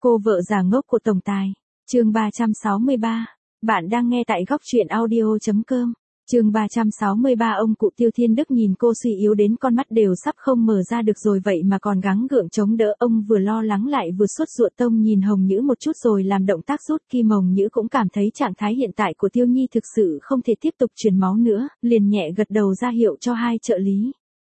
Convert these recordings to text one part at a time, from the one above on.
Cô vợ già ngốc của tổng tài. Chương 363. Bạn đang nghe tại góc truyện audio.com. Chương 363. Ông cụ Tiêu Thiên Đức nhìn cô suy yếu đến con mắt đều sắp không mở ra được rồi vậy mà còn gắng gượng chống đỡ. Ông vừa lo lắng lại vừa sốt ruột. Tông nhìn Hồng Nhữ một chút rồi làm động tác rút kim. Hồng Nhữ cũng cảm thấy trạng thái hiện tại của Tiêu Nhi thực sự không thể tiếp tục truyền máu nữa, liền nhẹ gật đầu ra hiệu cho hai trợ lý.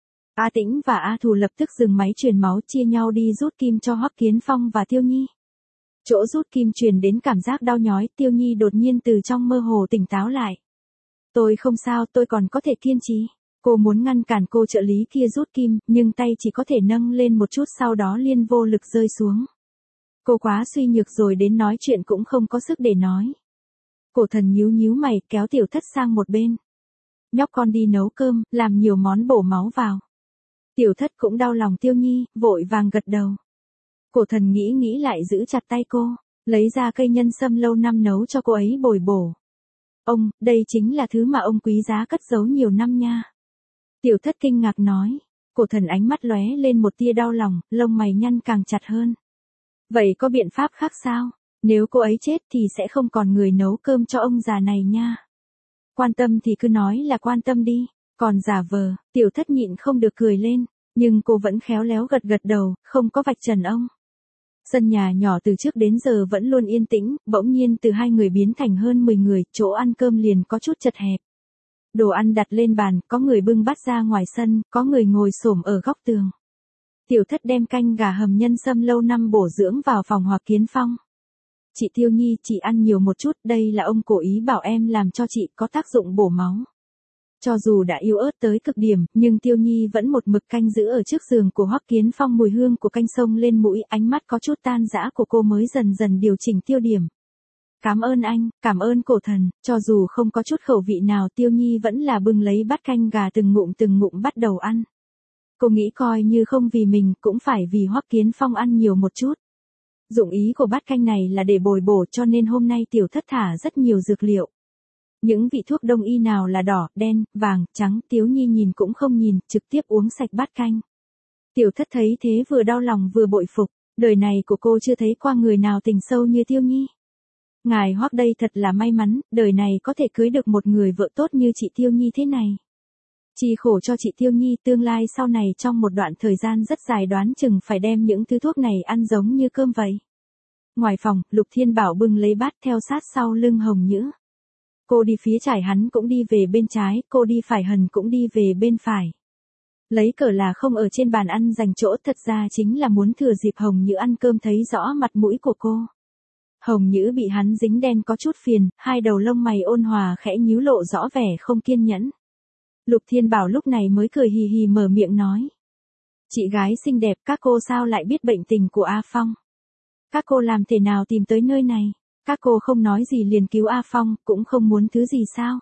A Tĩnh và A Thù lập tức dừng máy truyền máu, chia nhau đi rút kim cho Hoắc Kiến Phong và Tiêu Nhi. Chỗ rút kim truyền đến cảm giác đau nhói, Tiêu Nhi đột nhiên từ trong mơ hồ tỉnh táo lại. Tôi không sao, tôi còn có thể kiên trì. Cô muốn ngăn cản cô trợ lý kia rút kim, nhưng tay chỉ có thể nâng lên một chút sau đó liền vô lực rơi xuống. Cô quá suy nhược rồi đến nói chuyện cũng không có sức để nói. Cổ Thần nhíu nhíu mày kéo Tiểu Thất sang một bên. Nhóc con đi nấu cơm, làm nhiều món bổ máu vào. Tiểu Thất cũng đau lòng Tiêu Nhi, vội vàng gật đầu. Cổ Thần nghĩ lại giữ chặt tay cô, lấy ra cây nhân sâm lâu năm nấu cho cô ấy bồi bổ. Ông, đây chính là thứ mà ông quý giá cất giấu nhiều năm nha. Tiểu Thất kinh ngạc nói. Cổ Thần ánh mắt lóe lên một tia đau lòng, lông mày nhăn càng chặt hơn. Vậy có biện pháp khác sao? Nếu cô ấy chết thì sẽ không còn người nấu cơm cho ông già này nha. Quan tâm thì cứ nói là quan tâm đi, còn giả vờ. Tiểu Thất nhịn không được cười lên, nhưng cô vẫn khéo léo gật gật đầu, không có vạch trần ông. Sân nhà nhỏ từ trước đến giờ vẫn luôn yên tĩnh, bỗng nhiên từ 2 người biến thành hơn 10 người, chỗ ăn cơm liền có chút chật hẹp. Đồ ăn đặt lên bàn, có người bưng bát ra ngoài sân, có người ngồi xổm ở góc tường. Tiểu Thất đem canh gà hầm nhân sâm lâu năm bổ dưỡng vào phòng Hoắc Kiến Phong. Chị Tiêu Nhi, chị ăn nhiều một chút, đây là ông cố ý bảo em làm cho chị, có tác dụng bổ máu. Cho dù đã yếu ớt tới cực điểm, nhưng Tiêu Nhi vẫn một mực canh giữ ở trước giường của Hoắc Kiến Phong, mùi hương của canh xông lên mũi, ánh mắt có chút tan rã của cô mới dần dần điều chỉnh tiêu điểm. Cảm ơn anh, cảm ơn Cổ Thần, cho dù không có chút khẩu vị nào Tiêu Nhi vẫn là bưng lấy bát canh gà từng ngụm bắt đầu ăn. Cô nghĩ coi như không vì mình cũng phải vì Hoắc Kiến Phong ăn nhiều một chút. Dụng ý của bát canh này là để bồi bổ cho nên hôm nay Tiểu Thất thả rất nhiều dược liệu. Những vị thuốc đông y nào là đỏ, đen, vàng, trắng, Tiếu Nhi nhìn cũng không nhìn, trực tiếp uống sạch bát canh. Tiểu Thất thấy thế vừa đau lòng vừa bội phục, đời này của cô chưa thấy qua người nào tình sâu như Tiêu Nhi. Ngài Hoắc đây thật là may mắn, đời này có thể cưới được một người vợ tốt như chị Tiêu Nhi thế này. Chỉ khổ cho chị Tiêu Nhi tương lai sau này trong một đoạn thời gian rất dài đoán chừng phải đem những thứ thuốc này ăn giống như cơm vậy. Ngoài phòng, Lục Thiên Bảo bưng lấy bát theo sát sau lưng Hồng Nhữ. Cô đi phía trái hắn cũng đi về bên trái, cô đi phải hắn cũng đi về bên phải. Lấy cớ là không ở trên bàn ăn dành chỗ, thật ra chính là muốn thừa dịp Hồng Nhữ ăn cơm thấy rõ mặt mũi của cô. Hồng Nhữ bị hắn dính đen có chút phiền, hai đầu lông mày ôn hòa khẽ nhíu lộ rõ vẻ không kiên nhẫn. Lục Thiên Bảo lúc này mới cười hì hì mở miệng nói. Chị gái xinh đẹp, các cô sao lại biết bệnh tình của A Phong? Các cô làm thế nào tìm tới nơi này? Các cô không nói gì liền cứu A Phong, cũng không muốn thứ gì sao?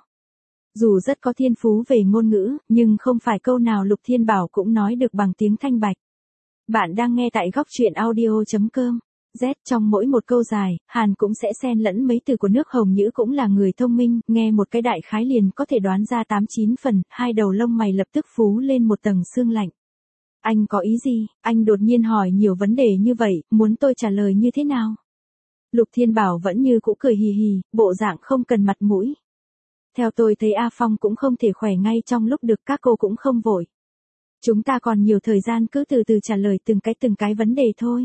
Dù rất có thiên phú về ngôn ngữ, nhưng không phải câu nào Lục Thiên Bảo cũng nói được bằng tiếng thanh bạch. Bạn đang nghe tại góc truyện audio.com. Z trong mỗi một câu dài, Hàn cũng sẽ xen lẫn mấy từ của nước. Hồng Nhữ cũng là người thông minh, nghe một cái đại khái liền có thể đoán ra 8-9 phần, hai đầu lông mày lập tức phú lên một tầng sương lạnh. Anh có ý gì? Anh đột nhiên hỏi nhiều vấn đề như vậy, muốn tôi trả lời như thế nào? Lục Thiên Bảo vẫn như cũ cười hì hì, bộ dạng không cần mặt mũi. Theo tôi thấy A Phong cũng không thể khỏe ngay trong lúc được, các cô cũng không vội. Chúng ta còn nhiều thời gian, cứ từ từ trả lời từng cái vấn đề thôi.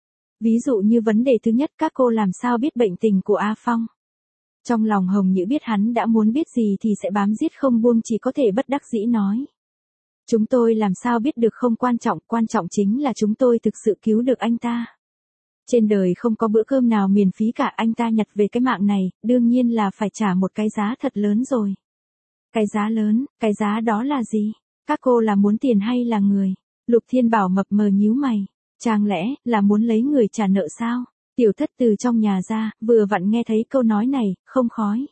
Ví dụ như vấn đề thứ nhất, các cô làm sao biết bệnh tình của A Phong? Trong lòng Hồng Nhữ biết hắn đã muốn biết gì thì sẽ bám giết không buông, chỉ có thể bất đắc dĩ nói. Chúng tôi làm sao biết được không quan trọng chính là chúng tôi thực sự cứu được anh ta. Trên đời không có bữa cơm nào miễn phí cả, anh ta nhặt về cái mạng này, đương nhiên là phải trả một cái giá thật lớn rồi. Cái giá lớn, cái giá đó là gì? Các cô là muốn tiền hay là người? Lục Thiên Bảo mập mờ nhíu mày. Chẳng lẽ là muốn lấy người trả nợ sao? Tiểu Thất từ trong nhà ra, vừa vặn nghe thấy câu nói này, không khói.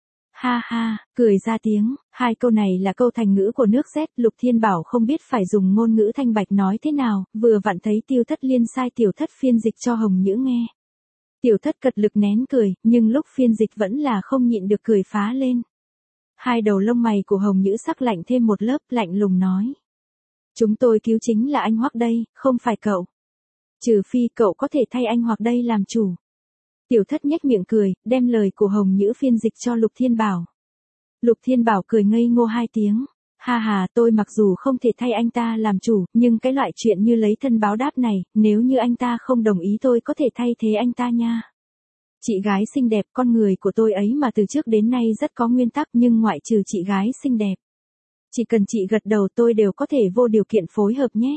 Ha ha, cười ra tiếng, hai câu này là câu thành ngữ của nước Z, Lục Thiên Bảo không biết phải dùng ngôn ngữ thanh bạch nói thế nào, vừa vặn thấy Tiêu Thất liên sai Tiểu Thất phiên dịch cho Hồng Nhữ nghe. Tiểu Thất cật lực nén cười, nhưng lúc phiên dịch vẫn là không nhịn được cười phá lên. Hai đầu lông mày của Hồng Nhữ sắc lạnh thêm một lớp, lạnh lùng nói. Chúng tôi cứu chính là anh Hoắc đây, không phải cậu. Trừ phi cậu có thể thay anh hoặc đây làm chủ. Tiểu Thất nhếch miệng cười, đem lời của Hồng Nhữ phiên dịch cho Lục Thiên Bảo. Lục Thiên Bảo cười ngây ngô 2 tiếng. Ha ha, tôi mặc dù không thể thay anh ta làm chủ, nhưng cái loại chuyện như lấy thân báo đáp này, nếu như anh ta không đồng ý tôi có thể thay thế anh ta nha. Chị gái xinh đẹp, con người của tôi ấy mà từ trước đến nay rất có nguyên tắc, nhưng ngoại trừ chị gái xinh đẹp. Chỉ cần chị gật đầu tôi đều có thể vô điều kiện phối hợp nhé.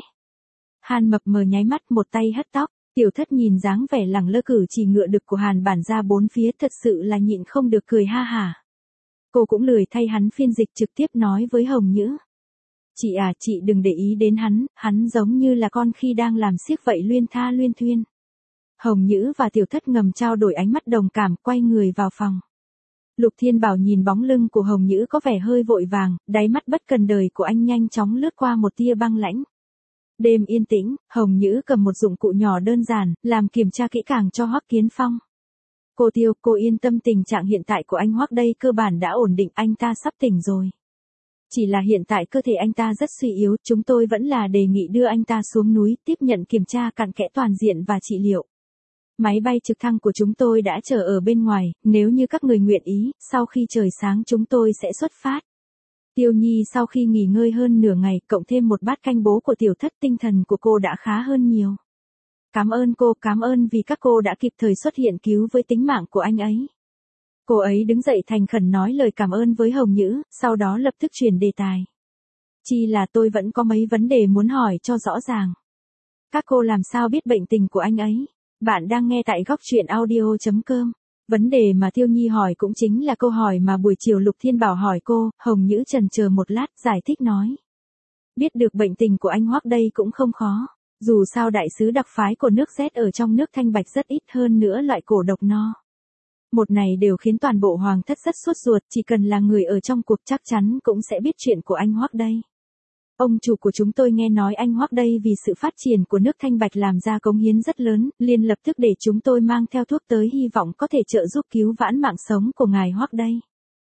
Hàn Mập Mờ nháy mắt, một tay hất tóc. Tiểu Thất nhìn dáng vẻ lẳng lơ cử chỉ ngựa đực của Hàn bản ra bốn phía, thật sự là nhịn không được cười ha hả. Cô cũng lười thay hắn phiên dịch, trực tiếp nói với Hồng Nhữ. Chị à, chị đừng để ý đến hắn giống như là con khi đang làm xiếc vậy, luyên tha luyên thuyên. Hồng Nhữ và Tiểu Thất ngầm trao đổi ánh mắt đồng cảm, quay người vào phòng. Lục Thiên Bảo nhìn bóng lưng của Hồng Nhữ có vẻ hơi vội vàng, đáy mắt bất cần đời của anh nhanh chóng lướt qua một tia băng lãnh. Đêm yên tĩnh, Hồng Nhữ cầm một dụng cụ nhỏ đơn giản, làm kiểm tra kỹ càng cho Hoắc Kiến Phong. Cô Tiêu, cô yên tâm, tình trạng hiện tại của anh Hoắc đây cơ bản đã ổn định, anh ta sắp tỉnh rồi. Chỉ là hiện tại cơ thể anh ta rất suy yếu, chúng tôi vẫn là đề nghị đưa anh ta xuống núi, tiếp nhận kiểm tra cặn kẽ toàn diện và trị liệu. Máy bay trực thăng của chúng tôi đã chờ ở bên ngoài, nếu như các người nguyện ý, sau khi trời sáng chúng tôi sẽ xuất phát. Tiêu Nhi sau khi nghỉ ngơi hơn nửa ngày, cộng thêm một bát canh bố của Tiểu Thất, tinh thần của cô đã khá hơn nhiều. Cảm ơn cô, cảm ơn vì các cô đã kịp thời xuất hiện cứu với tính mạng của anh ấy. Cô ấy đứng dậy thành khẩn nói lời cảm ơn với Hồng Nhữ, sau đó lập tức chuyển đề tài. Chỉ là tôi vẫn có mấy vấn đề muốn hỏi cho rõ ràng. Các cô làm sao biết bệnh tình của anh ấy? Bạn đang nghe tại góc truyện audio.com. Vấn đề mà Tiêu Nhi hỏi cũng chính là câu hỏi mà buổi chiều Lục Thiên Bảo hỏi cô. Hồng Nhữ chần chờ một lát, giải thích nói. Biết được bệnh tình của anh Hoắc đây cũng không khó. Dù sao đại sứ đặc phái của nước Z ở trong nước Thanh Bạch rất ít, hơn nữa loại cổ độc no. Một này đều khiến toàn bộ hoàng thất rất sốt ruột, chỉ cần là người ở trong cuộc chắc chắn cũng sẽ biết chuyện của anh Hoắc đây. Ông chủ của chúng tôi nghe nói anh Hoắc đây vì sự phát triển của nước Thanh Bạch làm ra cống hiến rất lớn, liền lập tức để chúng tôi mang theo thuốc tới, hy vọng có thể trợ giúp cứu vãn mạng sống của ngài Hoắc đây.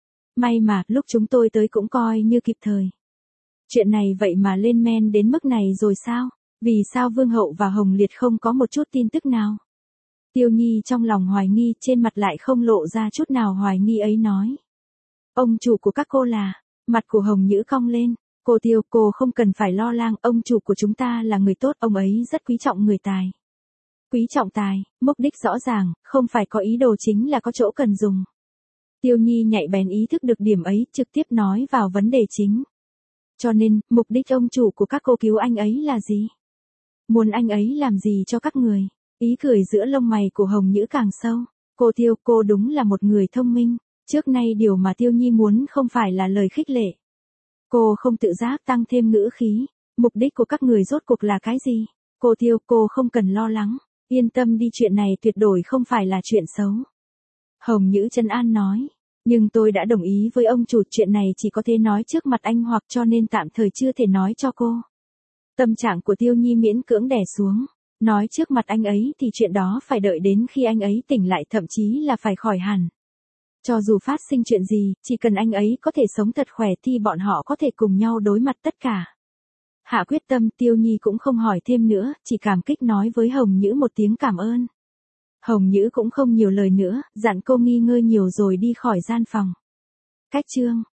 May mà, lúc chúng tôi tới cũng coi như kịp thời. Chuyện này vậy mà lên men đến mức này rồi sao? Vì sao Vương Hậu và Hồng Liệt không có một chút tin tức nào? Tiêu Nhi trong lòng hoài nghi, trên mặt lại không lộ ra chút nào hoài nghi ấy, nói. Ông chủ của các cô là, mặt của Hồng Nhữ cong lên. Cô Tiêu, cô không cần phải lo lắng, ông chủ của chúng ta là người tốt, ông ấy rất quý trọng người tài. Quý trọng tài, mục đích rõ ràng, không phải có ý đồ, chính là có chỗ cần dùng. Tiêu Nhi nhạy bén ý thức được điểm ấy, trực tiếp nói vào vấn đề chính. Cho nên, mục đích ông chủ của các cô cứu anh ấy là gì? Muốn anh ấy làm gì cho các người? Ý cười giữa lông mày của Hồng Nhữ càng sâu. Cô Tiêu, cô đúng là một người thông minh. Trước nay điều mà Tiêu Nhi muốn không phải là lời khích lệ. Cô không tự giác tăng thêm ngữ khí. Mục đích của các người rốt cuộc là cái gì? Cô Tiêu, cô không cần lo lắng. Yên tâm đi, chuyện này tuyệt đối không phải là chuyện xấu. Hồng Nhữ trấn an nói. Nhưng tôi đã đồng ý với ông chủ, chuyện này chỉ có thể nói trước mặt anh Hoặc, cho nên tạm thời chưa thể nói cho cô. Tâm trạng của Tiêu Nhi miễn cưỡng đè xuống. Nói trước mặt anh ấy thì chuyện đó phải đợi đến khi anh ấy tỉnh lại, thậm chí là phải khỏi hẳn. Cho dù phát sinh chuyện gì, chỉ cần anh ấy có thể sống thật khỏe thì bọn họ có thể cùng nhau đối mặt tất cả. Hạ quyết tâm, Tiêu Nhi cũng không hỏi thêm nữa, chỉ cảm kích nói với Hồng Nhữ một tiếng cảm ơn. Hồng Nhữ cũng không nhiều lời nữa, dặn cô nghỉ ngơi nhiều rồi đi khỏi gian phòng. Cách chương